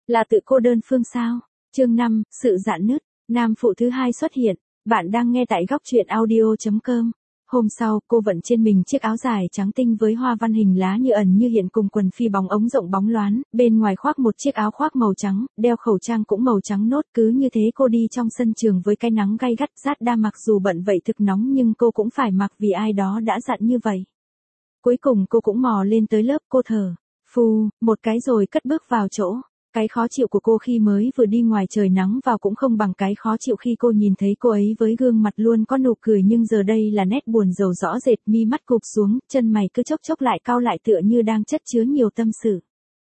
Là tự cô đơn phương sao? Chương 5, sự rạn nứt. Nam phụ thứ hai xuất hiện. Bạn đang nghe tại góc truyện audio.com. Hôm sau, cô vận trên mình chiếc áo dài trắng tinh với hoa văn hình lá như ẩn như hiện cùng quần phi bóng ống rộng bóng loáng, bên ngoài khoác một chiếc áo khoác màu trắng, đeo khẩu trang cũng màu trắng nốt. Cứ như thế cô đi trong sân trường với cái nắng gay gắt rát đa, mặc dù bận vậy thực nóng nhưng cô cũng phải mặc vì ai đó đã dặn như vậy. Cuối cùng cô cũng mò lên tới lớp, cô thở phù một cái rồi cất bước vào chỗ. Cái khó chịu của cô khi mới vừa đi ngoài trời nắng vào cũng không bằng cái khó chịu khi cô nhìn thấy cô ấy với gương mặt luôn có nụ cười, nhưng giờ đây là nét buồn rầu rõ rệt, mi mắt cụp xuống, chân mày cứ chốc chốc lại cau lại tựa như đang chất chứa nhiều tâm sự.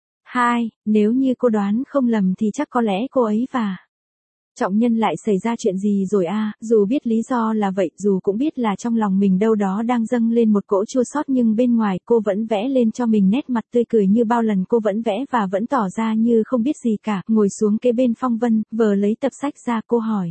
Nếu như cô đoán không lầm thì chắc có lẽ cô ấy và Trọng Nhân lại xảy ra chuyện gì rồi à? Dù biết lý do là vậy, dù cũng biết là trong lòng mình đâu đó đang dâng lên một cỗ chua xót, nhưng bên ngoài cô vẫn vẽ lên cho mình nét mặt tươi cười như bao lần cô vẫn vẽ và vẫn tỏ ra như không biết gì cả. Ngồi xuống kế bên Phong Vân, vờ lấy tập sách ra, cô hỏi.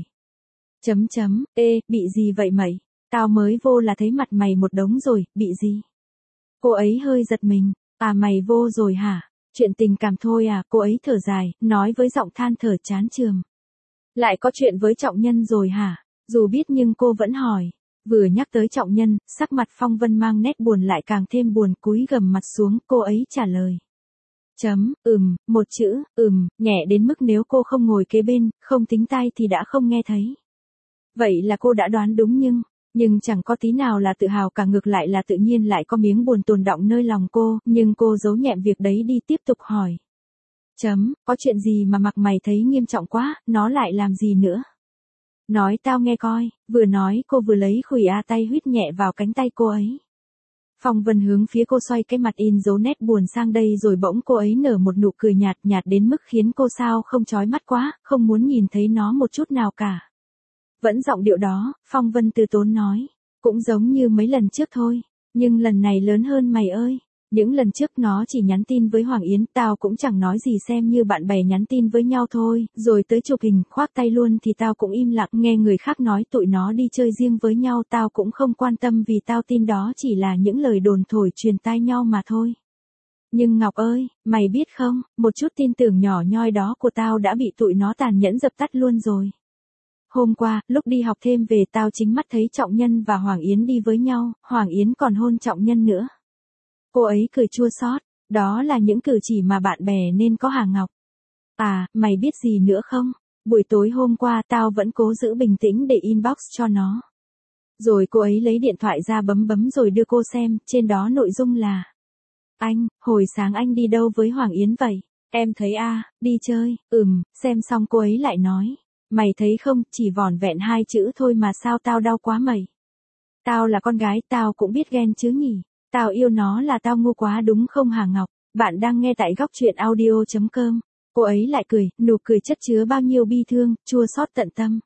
Ê, bị gì vậy mày? Tao mới vô là thấy mặt mày một đống rồi, bị gì? Cô ấy hơi giật mình. À, mày vô rồi hả? Chuyện tình cảm thôi à? Cô ấy thở dài, nói với giọng than thở chán chường. Lại có chuyện với Trọng Nhân rồi hả? Dù biết nhưng cô vẫn hỏi. Vừa nhắc tới Trọng Nhân, sắc mặt Phong Vân mang nét buồn lại càng thêm buồn, cúi gằm mặt xuống, cô ấy trả lời. Một chữ, nhẹ đến mức nếu cô không ngồi kế bên, không tính tai thì đã không nghe thấy. Vậy là cô đã đoán đúng, nhưng chẳng có tí nào là tự hào cả, ngược lại là tự nhiên lại có miếng buồn tồn đọng nơi lòng cô, nhưng cô giấu nhẹm việc đấy đi, tiếp tục hỏi. Có chuyện gì mà mặc mày thấy nghiêm trọng quá, nó lại làm gì nữa? Nói tao nghe coi. Vừa nói cô vừa lấy khủy tay huýt nhẹ vào cánh tay cô ấy. Phong Vân hướng phía cô xoay cái mặt in dấu nét buồn sang đây, rồi bỗng cô ấy nở một nụ cười nhạt nhạt đến mức khiến cô sao không chói mắt quá, không muốn nhìn thấy nó một chút nào cả. Vẫn giọng điệu đó, Phong Vân từ tốn nói. Cũng giống như mấy lần trước thôi, nhưng lần này lớn hơn mày ơi. Những lần trước nó chỉ nhắn tin với Hoàng Yến, tao cũng chẳng nói gì, xem như bạn bè nhắn tin với nhau thôi, rồi tới chụp hình, khoác tay luôn thì tao cũng im lặng, nghe người khác nói tụi nó đi chơi riêng với nhau tao cũng không quan tâm vì tao tin đó chỉ là những lời đồn thổi truyền tai nhau mà thôi. Nhưng Ngọc ơi, mày biết không, một chút tin tưởng nhỏ nhoi đó của tao đã bị tụi nó tàn nhẫn dập tắt luôn rồi. Hôm qua, lúc đi học thêm về tao chính mắt thấy Trọng Nhân và Hoàng Yến đi với nhau, Hoàng Yến còn hôn Trọng Nhân nữa. Cô ấy cười chua xót, đó là những cử chỉ mà bạn bè nên có hả Ngọc? À, mày biết gì nữa không? Buổi tối hôm qua tao vẫn cố giữ bình tĩnh để inbox cho nó. Rồi cô ấy lấy điện thoại ra bấm rồi đưa cô xem, trên đó nội dung là: Anh, hồi sáng anh đi đâu với Hoàng Yến vậy? Em thấy đi chơi. Xem xong cô ấy lại nói. Mày thấy không, chỉ vỏn vẹn 2 chữ thôi mà sao tao đau quá mày. Tao là con gái, tao cũng biết ghen chứ nhỉ. Tao yêu nó là tao ngu quá đúng không hả Ngọc? Bạn đang nghe tại góc truyện audio.com. Cô ấy lại cười, nụ cười chất chứa bao nhiêu bi thương, chua xót tận tâm.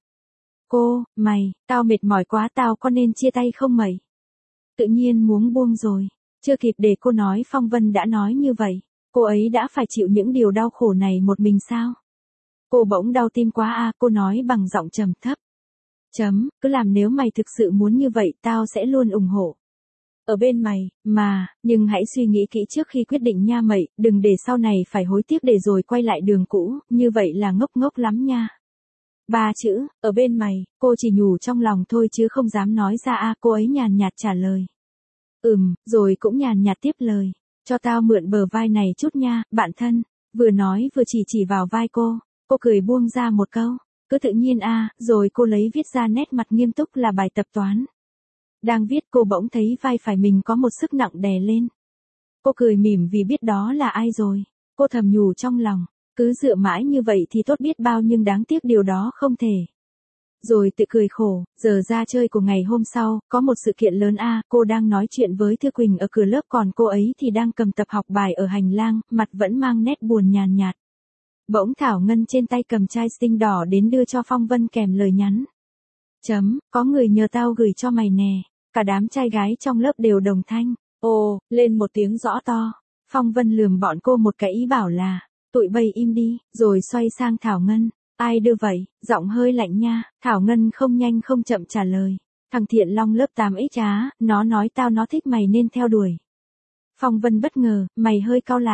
Tao mệt mỏi quá, tao có nên chia tay không mày? Tự nhiên muốn buông rồi. Chưa kịp để cô nói, Phong Vân đã nói như vậy. Cô ấy đã phải chịu những điều đau khổ này một mình sao? Cô bỗng đau tim quá cô nói bằng giọng trầm thấp. Cứ làm, nếu mày thực sự muốn như vậy, tao sẽ luôn ủng hộ. Ở bên mày, nhưng hãy suy nghĩ kỹ trước khi quyết định nha mày, đừng để sau này phải hối tiếc để rồi quay lại đường cũ, như vậy là ngốc lắm nha. 3 chữ, ở bên mày, cô chỉ nhủ trong lòng thôi chứ không dám nói ra cô ấy nhàn nhạt trả lời. Rồi cũng nhàn nhạt tiếp lời, cho tao mượn bờ vai này chút nha, bạn thân. Vừa nói vừa chỉ vào vai cô cười buông ra một câu, cứ tự nhiên rồi cô lấy viết ra nét mặt nghiêm túc là bài tập toán. Đang viết cô bỗng thấy vai phải mình có một sức nặng đè lên. Cô cười mỉm vì biết đó là ai rồi. Cô thầm nhủ trong lòng, cứ dựa mãi như vậy thì tốt biết bao, nhưng đáng tiếc điều đó không thể. Rồi tự cười khổ, giờ ra chơi của ngày hôm sau, có một sự kiện lớn cô đang nói chuyện với Thư Quỳnh ở cửa lớp, còn cô ấy thì đang cầm tập học bài ở hành lang, mặt vẫn mang nét buồn nhàn nhạt. Bỗng Thảo Ngân trên tay cầm chai xinh đỏ đến đưa cho Phong Vân kèm lời nhắn. Có người nhờ tao gửi cho mày nè. Cả đám trai gái trong lớp đều đồng thanh. Lên một tiếng rõ to. Phong Vân lườm bọn cô một cái ý bảo là, tụi bay im đi, rồi xoay sang Thảo Ngân. Ai đưa vậy, giọng hơi lạnh nha. Thảo Ngân không nhanh không chậm trả lời. Thằng Thiện Long lớp 8X nó nói nó thích mày nên theo đuổi. Phong Vân bất ngờ, mày hơi cau lại.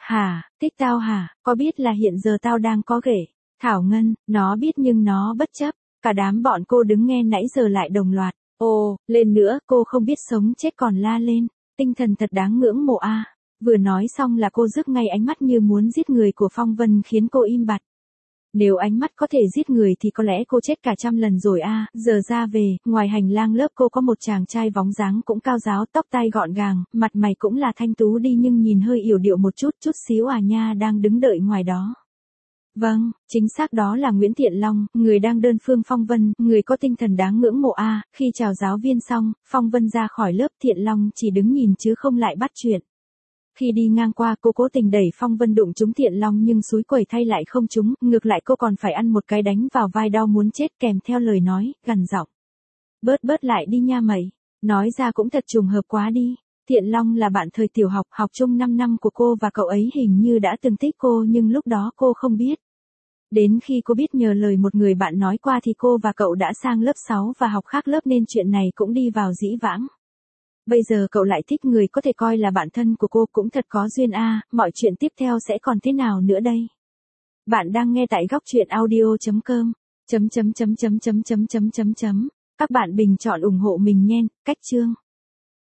Hả, thích tao hả, có biết là hiện giờ tao đang có ghẻ. Thảo Ngân, nó biết nhưng nó bất chấp. Cả đám bọn cô đứng nghe nãy giờ lại đồng loạt. Ồ, lên nữa, cô không biết sống chết còn la lên. Tinh thần thật đáng ngưỡng mộ a. Vừa nói xong là cô rước ngay ánh mắt như muốn giết người của Phong Vân khiến cô im bặt. Nếu ánh mắt có thể giết người thì có lẽ cô chết cả 100 lần rồi a. Giờ ra về, ngoài hành lang lớp cô có một chàng trai bóng dáng cũng cao ráo, tóc tai gọn gàng, mặt mày cũng là thanh tú đi nhưng nhìn hơi yểu điệu một chút xíu à nha, đang đứng đợi ngoài đó. Vâng, chính xác đó là Nguyễn Thiện Long, người đang đơn phương Phong Vân, người có tinh thần đáng ngưỡng mộ a. Khi chào giáo viên xong, Phong Vân ra khỏi lớp, Thiện Long chỉ đứng nhìn chứ không lại bắt chuyện. Khi đi ngang qua cô cố tình đẩy Phong Vân đụng trúng Thiện Long nhưng xúi quẩy thay lại không trúng, ngược lại cô còn phải ăn một cái đánh vào vai đau muốn chết kèm theo lời nói, gằn giọng. Bớt lại đi nha mày. Nói ra cũng thật trùng hợp quá đi. Thiện Long là bạn thời tiểu học, học chung 5 năm của cô và cậu ấy hình như đã từng thích cô nhưng lúc đó cô không biết. Đến khi cô biết nhờ lời một người bạn nói qua thì cô và cậu đã sang lớp 6 và học khác lớp nên chuyện này cũng đi vào dĩ vãng. Bây giờ cậu lại thích người có thể coi là bạn thân của cô, cũng thật có duyên a. Mọi chuyện tiếp theo sẽ còn thế nào nữa đây? Bạn đang nghe tại góc truyện audio.com. Các bạn bình chọn ủng hộ mình nha. Cách chương